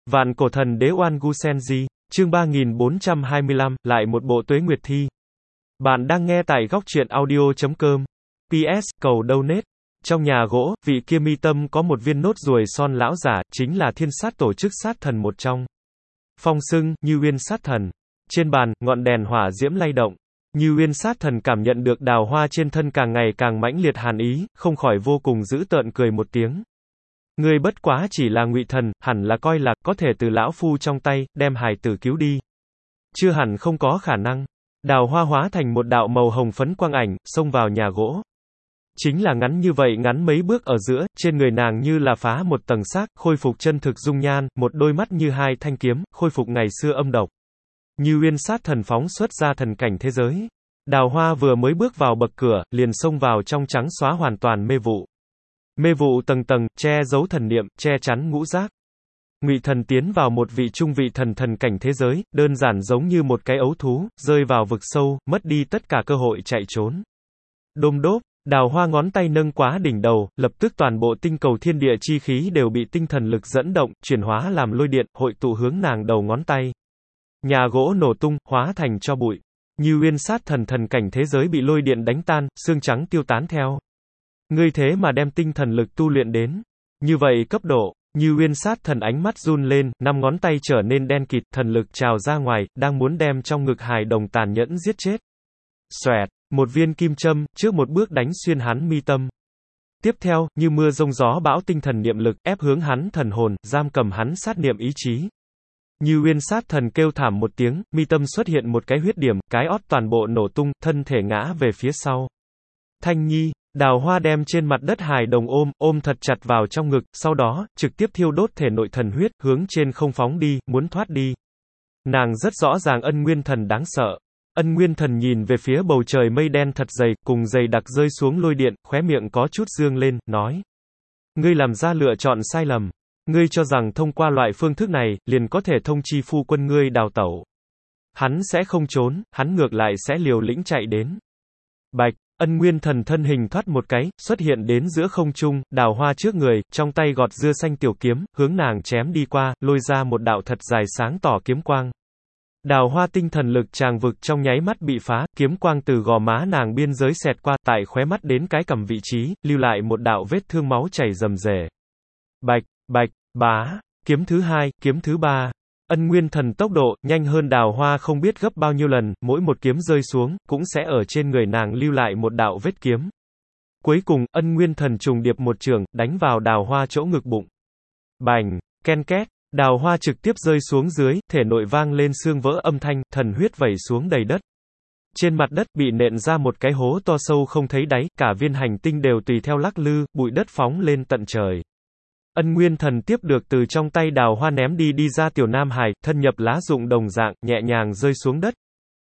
Vạn cổ thần đế Oan Gu Senji, chương 3425, lại một bộ tuế nguyệt thi. Bạn đang nghe tại góc truyện audio.com. PS, cầu donate. Trong nhà gỗ, vị kia mi tâm có một viên nốt ruồi son lão giả, chính là thiên sát tổ chức sát thần một trong. Phong xưng, Như Uyên sát thần. Trên bàn, ngọn đèn hỏa diễm lay động. Như Uyên sát thần cảm nhận được đào hoa trên thân càng ngày càng mãnh liệt hàn ý, không khỏi vô cùng dữ tợn cười một tiếng. Ngươi bất quá chỉ là ngụy thần, hẳn là coi là có thể từ lão phu trong tay đem hài tử cứu đi. Chưa hẳn không có khả năng. Đào hoa hóa thành một đạo màu hồng phấn quang ảnh, xông vào nhà gỗ. Chính là ngắn như vậy, ngắn mấy bước ở giữa, trên người nàng như là phá một tầng xác, khôi phục chân thực dung nhan, một đôi mắt như hai thanh kiếm, khôi phục ngày xưa âm độc. Như Uyên sát thần phóng xuất ra thần cảnh thế giới. Đào hoa vừa mới bước vào bậc cửa, liền xông vào trong trắng xóa hoàn toàn mê vụ. Mê vụ tầng tầng, che giấu thần niệm, che chắn ngũ giác. Ngụy thần tiến vào một vị trung vị thần thần cảnh thế giới, đơn giản giống như một cái ấu thú, rơi vào vực sâu, mất đi tất cả cơ hội chạy trốn. Đôm đốp, đào hoa ngón tay nâng quá đỉnh đầu, lập tức toàn bộ tinh cầu thiên địa chi khí đều bị tinh thần lực dẫn động, chuyển hóa làm lôi điện, hội tụ hướng nàng đầu ngón tay. Nhà gỗ nổ tung, hóa thành tro bụi. Như Uyên sát thần thần cảnh thế giới bị lôi điện đánh tan, xương trắng tiêu tán theo. Ngươi thế mà đem tinh thần lực tu luyện đến như vậy cấp độ. Như Uyên sát thần ánh mắt run lên, năm ngón tay trở nên đen kịt, thần lực trào ra ngoài, đang muốn đem trong ngực hài đồng tàn nhẫn giết chết. Xoẹt, một viên kim châm, trước một bước đánh xuyên hắn mi tâm. Tiếp theo, như mưa rông gió bão tinh thần niệm lực, ép hướng hắn thần hồn, giam cầm hắn sát niệm ý chí. Như Uyên sát thần kêu thảm một tiếng, mi tâm xuất hiện một cái huyết điểm, cái ót toàn bộ nổ tung, thân thể ngã về phía sau. Thanh Nhi. Đào hoa đem trên mặt đất hài đồng ôm thật chặt vào trong ngực, sau đó, trực tiếp thiêu đốt thể nội thần huyết, hướng trên không phóng đi, muốn thoát đi. Nàng rất rõ ràng Ân Nguyên thần đáng sợ. Ân Nguyên thần nhìn về phía bầu trời mây đen thật dày, cùng dày đặc rơi xuống lôi điện, khóe miệng có chút dương lên, nói. Ngươi làm ra lựa chọn sai lầm. Ngươi cho rằng thông qua loại phương thức này, liền có thể thông chi phu quân ngươi đào tẩu. Hắn sẽ không trốn, hắn ngược lại sẽ liều lĩnh chạy đến. Bạch. Ân Nguyên thần thân hình thoát một cái, xuất hiện đến giữa không trung, đào hoa trước người, trong tay gọt dưa xanh tiểu kiếm, hướng nàng chém đi qua, lôi ra một đạo thật dài sáng tỏ kiếm quang. Đào hoa tinh thần lực tràng vực trong nháy mắt bị phá, kiếm quang từ gò má nàng biên giới xẹt qua, tại khóe mắt đến cái cằm vị trí, lưu lại một đạo vết thương máu chảy rầm rề. Bạch, bạch, bá, kiếm thứ hai, kiếm thứ ba. Ân Nguyên thần tốc độ, nhanh hơn đào hoa không biết gấp bao nhiêu lần, mỗi một kiếm rơi xuống, cũng sẽ ở trên người nàng lưu lại một đạo vết kiếm. Cuối cùng, Ân Nguyên thần trùng điệp một trường, đánh vào đào hoa chỗ ngực bụng. Bành, ken két, đào hoa trực tiếp rơi xuống dưới, thể nội vang lên xương vỡ âm thanh, thần huyết vẩy xuống đầy đất. Trên mặt đất, bị nện ra một cái hố to sâu không thấy đáy, cả viên hành tinh đều tùy theo lắc lư, bụi đất phóng lên tận trời. Ân Nguyên thần tiếp được từ trong tay đào hoa ném đi ra tiểu nam hài, thân nhập lá rụng đồng dạng, nhẹ nhàng rơi xuống đất.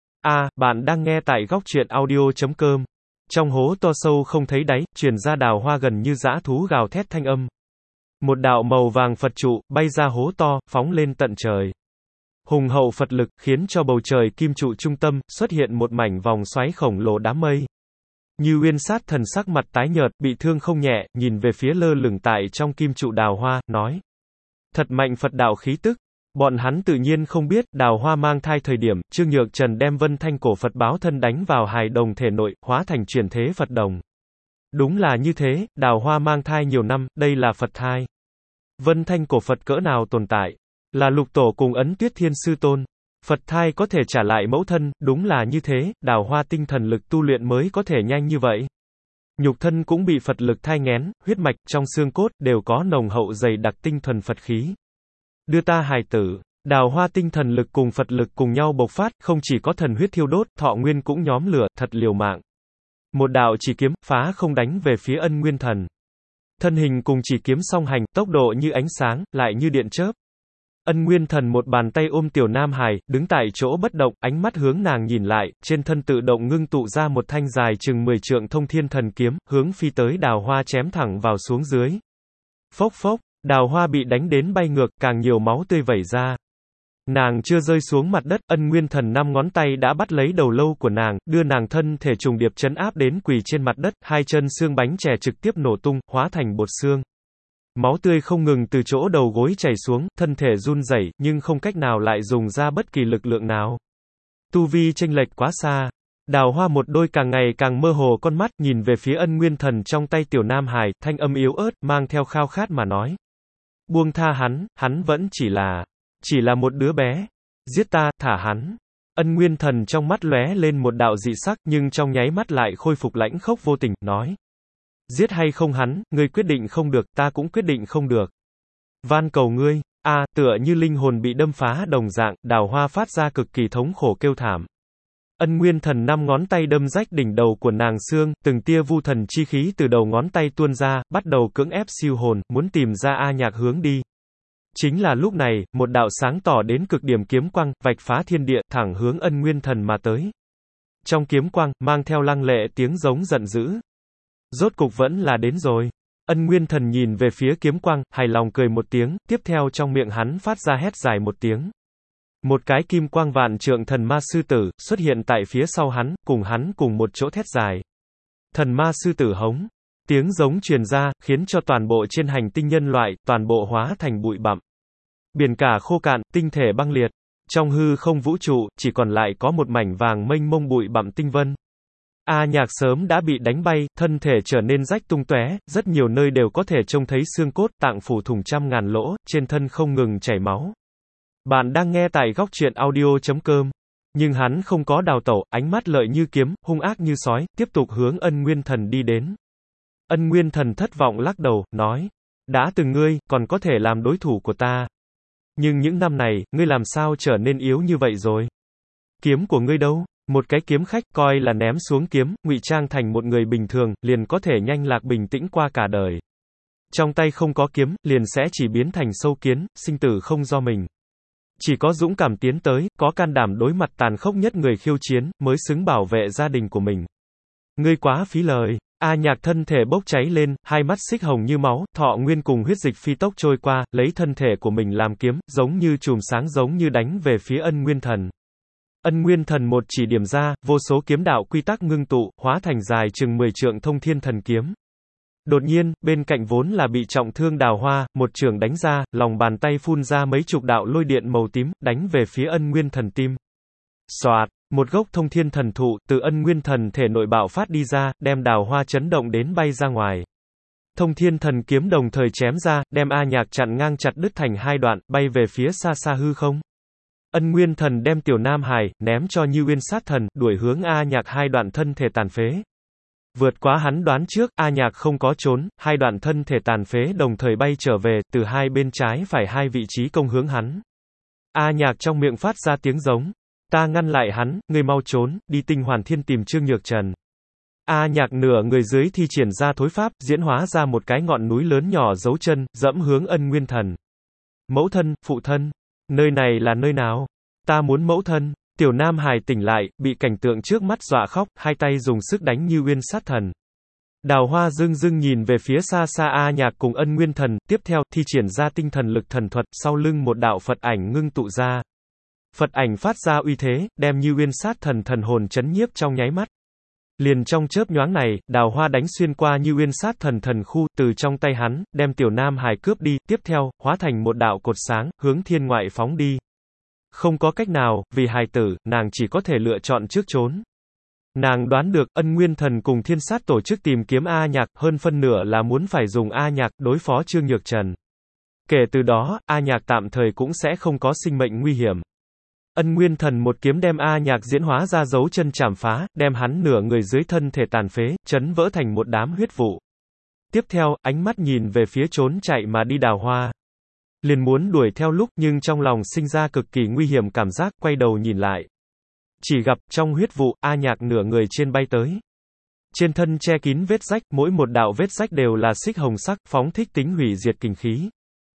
Bạn đang nghe tại góc truyện audio.com. Trong hố to sâu không thấy đáy, truyền ra đào hoa gần như dã thú gào thét thanh âm. Một đạo màu vàng Phật trụ, bay ra hố to, phóng lên tận trời. Hùng hậu Phật lực, khiến cho bầu trời kim trụ trung tâm, xuất hiện một mảnh vòng xoáy khổng lồ đám mây. Như Uyên sát thần sắc mặt tái nhợt, bị thương không nhẹ, nhìn về phía lơ lửng tại trong kim trụ đào hoa, nói. Thật mạnh Phật đạo khí tức. Bọn hắn tự nhiên không biết, đào hoa mang thai thời điểm, Trương Nhược Trần đem Vân Thanh cổ Phật báo thân đánh vào hài đồng thể nội, hóa thành chuyển thế Phật đồng. Đúng là như thế, đào hoa mang thai nhiều năm, đây là Phật thai. Vân Thanh cổ Phật cỡ nào tồn tại? Là lục tổ cùng Ấn Tuyết Thiên Sư Tôn. Phật thai có thể trả lại mẫu thân, đúng là như thế, đào hoa tinh thần lực tu luyện mới có thể nhanh như vậy. Nhục thân cũng bị Phật lực thai nghén, huyết mạch, trong xương cốt, đều có nồng hậu dày đặc tinh thuần Phật khí. Đưa ta hài tử, đào hoa tinh thần lực cùng Phật lực cùng nhau bộc phát, không chỉ có thần huyết thiêu đốt, thọ nguyên cũng nhóm lửa, thật liều mạng. Một đạo chỉ kiếm, phá không đánh về phía Ân Nguyên thần. Thân hình cùng chỉ kiếm song hành, tốc độ như ánh sáng, lại như điện chớp. Ân Nguyên thần một bàn tay ôm tiểu nam hài, đứng tại chỗ bất động, ánh mắt hướng nàng nhìn lại, trên thân tự động ngưng tụ ra một thanh dài chừng 10 trượng thông thiên thần kiếm, hướng phi tới đào hoa chém thẳng vào xuống dưới. Phốc phốc, đào hoa bị đánh đến bay ngược, càng nhiều máu tươi vẩy ra. Nàng chưa rơi xuống mặt đất, Ân Nguyên thần 5 ngón tay đã bắt lấy đầu lâu của nàng, đưa nàng thân thể trùng điệp trấn áp đến quỳ trên mặt đất, hai chân xương bánh chè trực tiếp nổ tung, hóa thành bột xương. Máu tươi không ngừng từ chỗ đầu gối chảy xuống, thân thể run rẩy, nhưng không cách nào lại dùng ra bất kỳ lực lượng nào. Tu vi chênh lệch quá xa. Đào Hoa một đôi càng ngày càng mơ hồ con mắt, nhìn về phía Ân Nguyên Thần trong tay Tiểu Nam Hải, thanh âm yếu ớt, mang theo khao khát mà nói. Buông tha hắn vẫn chỉ là một đứa bé. Giết ta, thả hắn. Ân Nguyên Thần trong mắt lóe lên một đạo dị sắc, nhưng trong nháy mắt lại khôi phục lãnh khốc vô tình, nói. Giết hay không hắn, ngươi quyết định không được, ta cũng quyết định không được. Van cầu ngươi, tựa như linh hồn bị đâm phá đồng dạng, Đào Hoa phát ra cực kỳ thống khổ kêu thảm. Ân Nguyên Thần 5 ngón tay đâm rách đỉnh đầu của nàng xương, từng tia vu thần chi khí từ đầu ngón tay tuôn ra, bắt đầu cưỡng ép siêu hồn, muốn tìm ra A Nhạc hướng đi. Chính là lúc này, một đạo sáng tỏ đến cực điểm kiếm quang, vạch phá thiên địa, thẳng hướng Ân Nguyên Thần mà tới. Trong kiếm quang, mang theo lăng lệ tiếng giống giận dữ. Rốt cục vẫn là đến rồi. Ân Nguyên Thần nhìn về phía kiếm quang, hài lòng cười một tiếng, tiếp theo trong miệng hắn phát ra hét dài một tiếng. Một cái kim quang vạn trượng thần ma sư tử, xuất hiện tại phía sau hắn cùng một chỗ thét dài. Thần ma sư tử hống. Tiếng giống truyền ra, khiến cho toàn bộ trên hành tinh nhân loại, toàn bộ hóa thành bụi bặm. Biển cả khô cạn, tinh thể băng liệt. Trong hư không vũ trụ, chỉ còn lại có một mảnh vàng mênh mông bụi bặm tinh vân. A Nhạc sớm đã bị đánh bay, thân thể trở nên rách tung tóe, rất nhiều nơi đều có thể trông thấy xương cốt, tạng phủ thủng trăm ngàn lỗ, trên thân không ngừng chảy máu. Bạn đang nghe tại góc truyện audio.com. Nhưng hắn không có đào tẩu, ánh mắt lợi như kiếm, hung ác như sói, tiếp tục hướng Ân Nguyên Thần đi đến. Ân Nguyên Thần thất vọng lắc đầu, nói. Đã từng ngươi, còn có thể làm đối thủ của ta. Nhưng những năm này, ngươi làm sao trở nên yếu như vậy rồi? Kiếm của ngươi đâu? Một cái kiếm khách, coi là ném xuống kiếm, ngụy trang thành một người bình thường, liền có thể nhanh lạc bình tĩnh qua cả đời. Trong tay không có kiếm, liền sẽ chỉ biến thành sâu kiến, sinh tử không do mình. Chỉ có dũng cảm tiến tới, có can đảm đối mặt tàn khốc nhất người khiêu chiến, mới xứng bảo vệ gia đình của mình. Ngươi quá phí lời. A Nhạc thân thể bốc cháy lên, hai mắt xích hồng như máu, thọ nguyên cùng huyết dịch phi tốc trôi qua, lấy thân thể của mình làm kiếm, giống như chùm sáng giống như đánh về phía Ân Nguyên Thần. Ân Nguyên Thần một chỉ điểm ra, vô số kiếm đạo quy tắc ngưng tụ, hóa thành dài chừng 10 trượng thông thiên thần kiếm. Đột nhiên, bên cạnh vốn là bị trọng thương Đào Hoa, một trường đánh ra, lòng bàn tay phun ra mấy chục đạo lôi điện màu tím, đánh về phía Ân Nguyên Thần tim. Soạt, một gốc thông thiên thần thụ, từ Ân Nguyên Thần thể nội bạo phát đi ra, đem Đào Hoa chấn động đến bay ra ngoài. Thông thiên thần kiếm đồng thời chém ra, đem A Nhạc chặn ngang chặt đứt thành hai đoạn, bay về phía xa xa hư không. Ân Nguyên Thần đem Tiểu Nam Hải, ném cho Như Uyên Sát Thần, đuổi hướng A Nhạc hai đoạn thân thể tàn phế. Vượt quá hắn đoán trước, A Nhạc không có trốn, hai đoạn thân thể tàn phế đồng thời bay trở về, từ hai bên trái phải hai vị trí công hướng hắn. A Nhạc trong miệng phát ra tiếng giống. Ta ngăn lại hắn, ngươi mau trốn, đi Tinh Hoàn Thiên tìm Trương Nhược Trần. A Nhạc nửa người dưới thi triển ra thối pháp, diễn hóa ra một cái ngọn núi lớn nhỏ giấu chân, dẫm hướng Ân Nguyên Thần. Mẫu thân, phụ thân, nơi này là nơi nào? Ta muốn mẫu thân. Tiểu Nam Hải tỉnh lại, bị cảnh tượng trước mắt dọa khóc, hai tay dùng sức đánh Như Uyên Sát Thần. Đào Hoa dưng dưng nhìn về phía xa xa A Nhạc cùng Ân Nguyên Thần, tiếp theo, thi triển ra tinh thần lực thần thuật, sau lưng một đạo Phật ảnh ngưng tụ ra. Phật ảnh phát ra uy thế, đem Như Uyên Sát Thần thần hồn chấn nhiếp trong nháy mắt. Liền trong chớp nhoáng này, Đào Hoa đánh xuyên qua Như Uyên Sát Thần thần khu, từ trong tay hắn, đem Tiểu Nam Hải cướp đi, tiếp theo, hóa thành một đạo cột sáng, hướng thiên ngoại phóng đi. Không có cách nào, vì hài tử, nàng chỉ có thể lựa chọn trước trốn. Nàng đoán được, Ân Nguyên Thần cùng Thiên Sát tổ chức tìm kiếm A Nhạc, hơn phân nửa là muốn phải dùng A Nhạc, đối phó Trương Nhược Trần. Kể từ đó, A Nhạc tạm thời cũng sẽ không có sinh mệnh nguy hiểm. Ân Nguyên Thần một kiếm đem A Nhạc diễn hóa ra dấu chân chảm phá, đem hắn nửa người dưới thân thể tàn phế, chấn vỡ thành một đám huyết vụ. Tiếp theo, ánh mắt nhìn về phía trốn chạy mà đi Đào Hoa. Liền muốn đuổi theo lúc, nhưng trong lòng sinh ra cực kỳ nguy hiểm cảm giác, quay đầu nhìn lại. Chỉ gặp, trong huyết vụ, A Nhạc nửa người trên bay tới. Trên thân che kín vết rách, mỗi một đạo vết rách đều là xích hồng sắc, phóng thích tính hủy diệt kinh khí.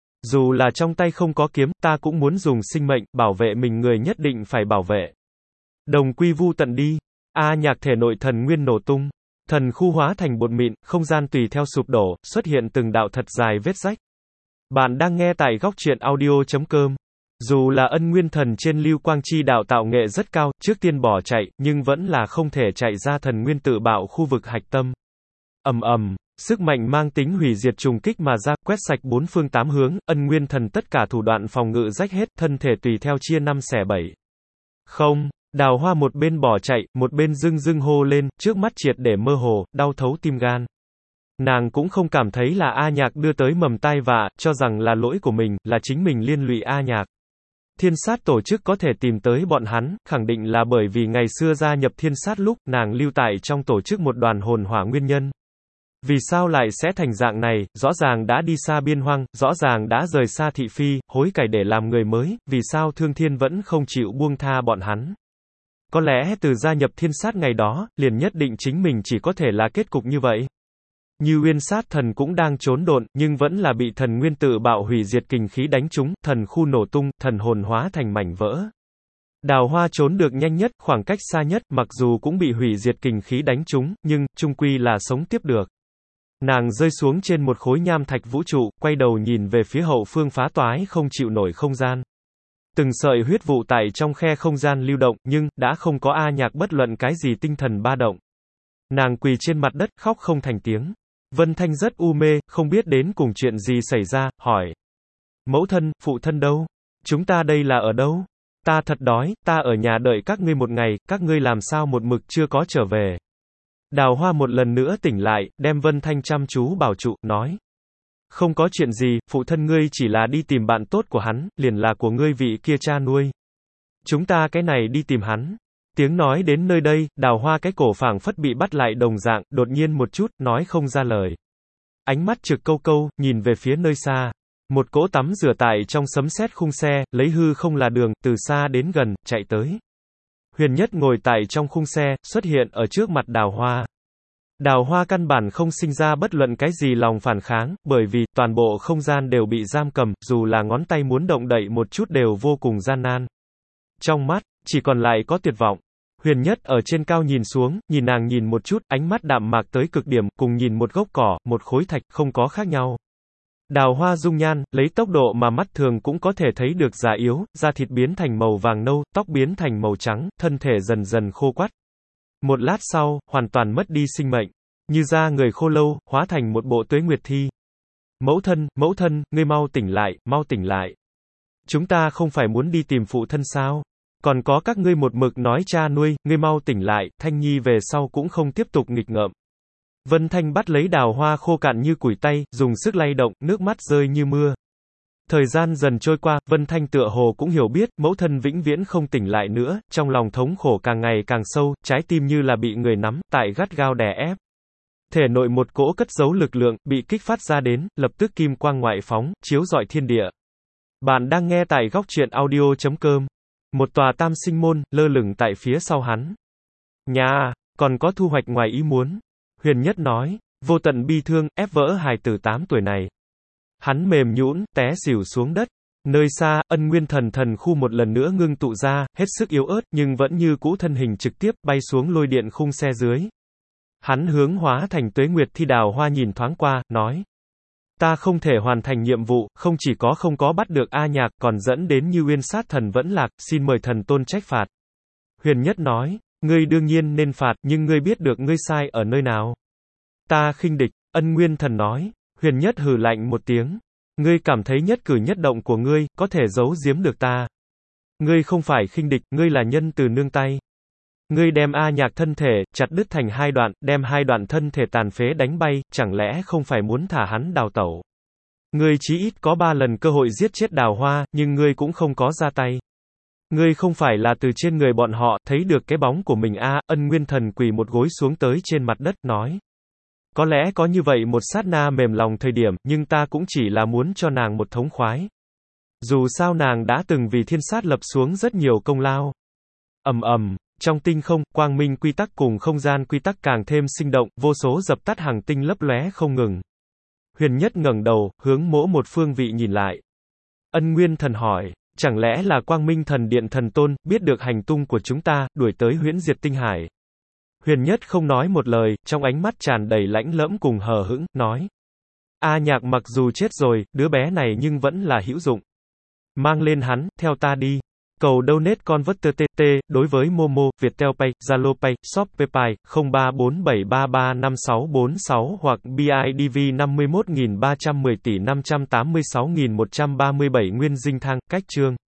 Dù là trong tay không có kiếm, ta cũng muốn dùng sinh mệnh, bảo vệ mình người nhất định phải bảo vệ. Đồng quy vu tận đi. A Nhạc thể nội thần nguyên nổ tung. Thần khu hóa thành bột mịn, không gian tùy theo sụp đổ, xuất hiện từng đạo thật dài vết rách. Bạn đang nghe tại góc truyện audio.com. Dù là Ân Nguyên Thần trên Lưu Quang Chi đạo tạo nghệ rất cao, trước tiên bỏ chạy, nhưng vẫn là không thể chạy ra thần nguyên tự bạo khu vực hạch tâm. Ầm ầm, Sức mạnh mang tính hủy diệt trùng kích mà ra, quét sạch bốn phương tám hướng, Ân Nguyên Thần tất cả thủ đoạn phòng ngự rách hết, thân thể tùy theo chia năm xẻ bảy. Không, Đào Hoa một bên bỏ chạy, một bên dưng dưng hô lên, trước mắt triệt để mơ hồ, đau thấu tim gan. Nàng cũng không cảm thấy là A Nhạc đưa tới mầm tai vạ, cho rằng là lỗi của mình, là chính mình liên lụy A Nhạc. Thiên sát tổ chức có thể tìm tới bọn hắn, khẳng định là bởi vì ngày xưa gia nhập thiên sát lúc, nàng lưu tại trong tổ chức một đoàn hồn hỏa nguyên nhân. Vì sao lại sẽ thành dạng này, rõ ràng đã đi xa biên hoang, rõ ràng đã rời xa thị phi, hối cải để làm người mới, vì sao Thương Thiên vẫn không chịu buông tha bọn hắn. Có lẽ từ gia nhập thiên sát ngày đó, liền nhất định chính mình chỉ có thể là kết cục như vậy. Như Uyên Sát Thần cũng đang trốn độn, nhưng vẫn là bị thần nguyên tự bạo hủy diệt kình khí đánh trúng, thần khu nổ tung, thần hồn hóa thành mảnh vỡ. Đào Hoa trốn được nhanh nhất, khoảng cách xa nhất, mặc dù cũng bị hủy diệt kình khí đánh trúng, nhưng, chung quy là sống tiếp được. Nàng rơi xuống trên một khối nham thạch vũ trụ, quay đầu nhìn về phía hậu phương phá toái không chịu nổi không gian. Từng sợi huyết vụ tại trong khe không gian lưu động, nhưng, đã không có A Nhạc bất luận cái gì tinh thần ba động. Nàng quỳ trên mặt đất, khóc không thành tiếng. Vân Thanh rất u mê, không biết đến cùng chuyện gì xảy ra, hỏi. Mẫu thân, phụ thân đâu? Chúng ta đây là ở đâu? Ta thật đói, ta ở nhà đợi các ngươi một ngày, các ngươi làm sao một mực chưa có trở về? Đào Hoa một lần nữa tỉnh lại, đem Vân Thanh chăm chú bảo trụ, nói. Không có chuyện gì, phụ thân ngươi chỉ là đi tìm bạn tốt của hắn, liền là của ngươi vị kia cha nuôi. Chúng ta cái này đi tìm hắn. Tiếng nói đến nơi đây, Đào Hoa cái cổ phảng phất bị bắt lại đồng dạng, đột nhiên một chút, nói không ra lời. Ánh mắt trực câu câu, nhìn về phía nơi xa. Một cỗ tắm rửa tại trong sấm sét khung xe, lấy hư không là đường, từ xa đến gần, chạy tới. Huyền Nhất ngồi tại trong khung xe, xuất hiện ở trước mặt Đào Hoa. Đào Hoa căn bản không sinh ra bất luận cái gì lòng phản kháng, bởi vì, toàn bộ không gian đều bị giam cầm, dù là ngón tay muốn động đậy một chút đều vô cùng gian nan. Trong mắt, chỉ còn lại có tuyệt vọng. Huyền Nhất ở trên cao nhìn xuống, nhìn nàng nhìn một chút, ánh mắt đạm mạc tới cực điểm, cùng nhìn một gốc cỏ, một khối thạch, không có khác nhau. Đào Hoa dung nhan, lấy tốc độ mà mắt thường cũng có thể thấy được già yếu, da thịt biến thành màu vàng nâu, tóc biến thành màu trắng, thân thể dần dần khô quắt. Một lát sau, hoàn toàn mất đi sinh mệnh. Như da người khô lâu, hóa thành một bộ tuế nguyệt thi. Mẫu thân, ngươi mau tỉnh lại. Chúng ta không phải muốn đi tìm phụ thân sao? Còn có các ngươi một mực nói cha nuôi, ngươi mau tỉnh lại, Thanh Nhi về sau cũng không tiếp tục nghịch ngợm. Vân Thanh bắt lấy Đào Hoa khô cạn như củi tay, dùng sức lay động, nước mắt rơi như mưa. Thời gian dần trôi qua, Vân Thanh tựa hồ cũng hiểu biết, mẫu thân vĩnh viễn không tỉnh lại nữa, trong lòng thống khổ càng ngày càng sâu, trái tim như là bị người nắm, tại gắt gao đè ép. Thể nội một cỗ cất giấu lực lượng, bị kích phát ra đến, lập tức kim quang ngoại phóng, chiếu rọi thiên địa. Bạn đang nghe tại góc truyện audio.com. Một tòa tam sinh môn, lơ lửng tại phía sau hắn. Nhà, còn có thu hoạch ngoài ý muốn. Huyền Nhất nói, vô tận bi thương, ép vỡ hài tử 8 tuổi này. Hắn mềm nhũn, té xỉu xuống đất. Nơi xa, Ân Nguyên thần khu một lần nữa ngưng tụ ra, hết sức yếu ớt, nhưng vẫn như cũ thân hình trực tiếp, bay xuống lôi điện khung xe dưới. Hắn hướng hóa thành tuế nguyệt thi. Đào Hoa nhìn thoáng qua, nói. Ta không thể hoàn thành nhiệm vụ, không chỉ có không có bắt được A Nhạc, còn dẫn đến Như Uyên Sát Thần vẫn lạc, xin mời thần tôn trách phạt. Huyền Nhất nói, ngươi đương nhiên nên phạt, nhưng ngươi biết được ngươi sai ở nơi nào. Ta khinh địch, Ân Nguyên Thần nói. Huyền Nhất hừ lạnh một tiếng. Ngươi cảm thấy nhất cử nhất động của ngươi, có thể giấu giếm được ta. Ngươi không phải khinh địch, ngươi là nhân từ nương tay. Ngươi đem A Nhạc thân thể, chặt đứt thành 2 đoạn, đem 2 đoạn thân thể tàn phế đánh bay, chẳng lẽ không phải muốn thả hắn đào tẩu. Ngươi chí ít có 3 lần cơ hội giết chết Đào Hoa, nhưng ngươi cũng không có ra tay. Ngươi không phải là từ trên người bọn họ, thấy được cái bóng của mình a. Ân Nguyên Thần quỳ một gối xuống tới trên mặt đất, nói. Có lẽ có như vậy một sát na mềm lòng thời điểm, nhưng ta cũng chỉ là muốn cho nàng một thống khoái. Dù sao nàng đã từng vì thiên sát lập xuống rất nhiều công lao. Trong tinh không, quang minh quy tắc cùng không gian quy tắc càng thêm sinh động, vô số dập tắt hàng tinh lấp lóe không ngừng. Huyền Nhất ngẩng đầu, hướng mỗi một phương vị nhìn lại. Ân Nguyên Thần hỏi, chẳng lẽ là quang minh thần điện thần tôn, biết được hành tung của chúng ta, đuổi tới huyễn diệt tinh hải. Huyền Nhất không nói một lời, trong ánh mắt tràn đầy lãnh lẫm cùng hờ hững, nói. A Nhạc mặc dù chết rồi, đứa bé này nhưng vẫn là hữu dụng. Mang lên hắn, theo ta đi. Cầu Donate Converter TT, đối với Momo, Viettel Pay, Zalo Pay, Shopee Pay, 0347335646 hoặc BIDV 51.310 tỷ 586.137 Nguyên Dinh Thang, Cách Chương.